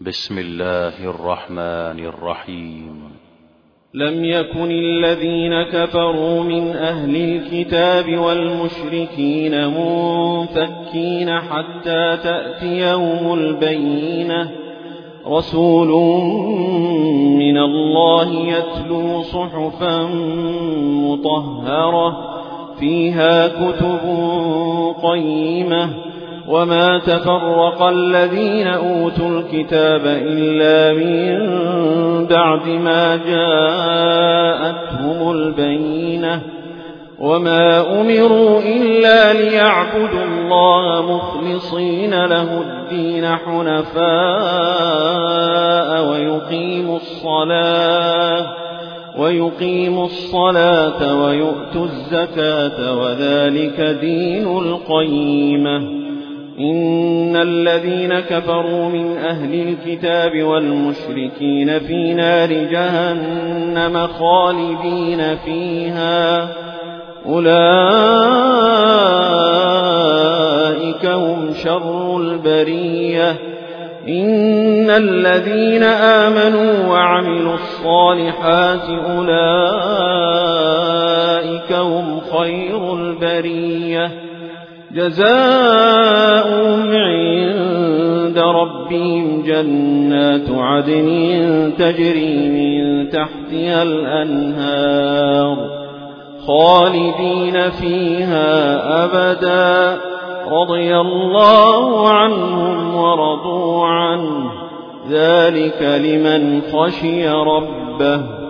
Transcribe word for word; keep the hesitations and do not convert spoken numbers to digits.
بسم الله الرحمن الرحيم. لم يكن الذين كفروا من أهل الكتاب والمشركين منفكين حتى تأتيهم البينة، رسول من الله يتلو صحفا مطهرة فيها كتب قيمة، وما تفرق الذين أوتوا الكتاب إلا من بعد ما جاءتهم البينة، وما أمروا إلا ليعبدوا الله مخلصين له الدين حنفاء ويقيموا الصلاة ويقيموا الصلاة ويؤتوا الزكاة وذلك دين القيمة. إن الذين كفروا من أهل الكتاب والمشركين في نار جهنم خالدين فيها، أولئك هم شر البرية. إن الذين آمنوا وعملوا الصالحات أولئك هم خير البرية، جزاؤهم عند ربهم جنات عدن تجري من تحتها الأنهار خالدين فيها أبدا، رضي الله عنهم ورضوا عنه، ذلك لمن خشي ربه.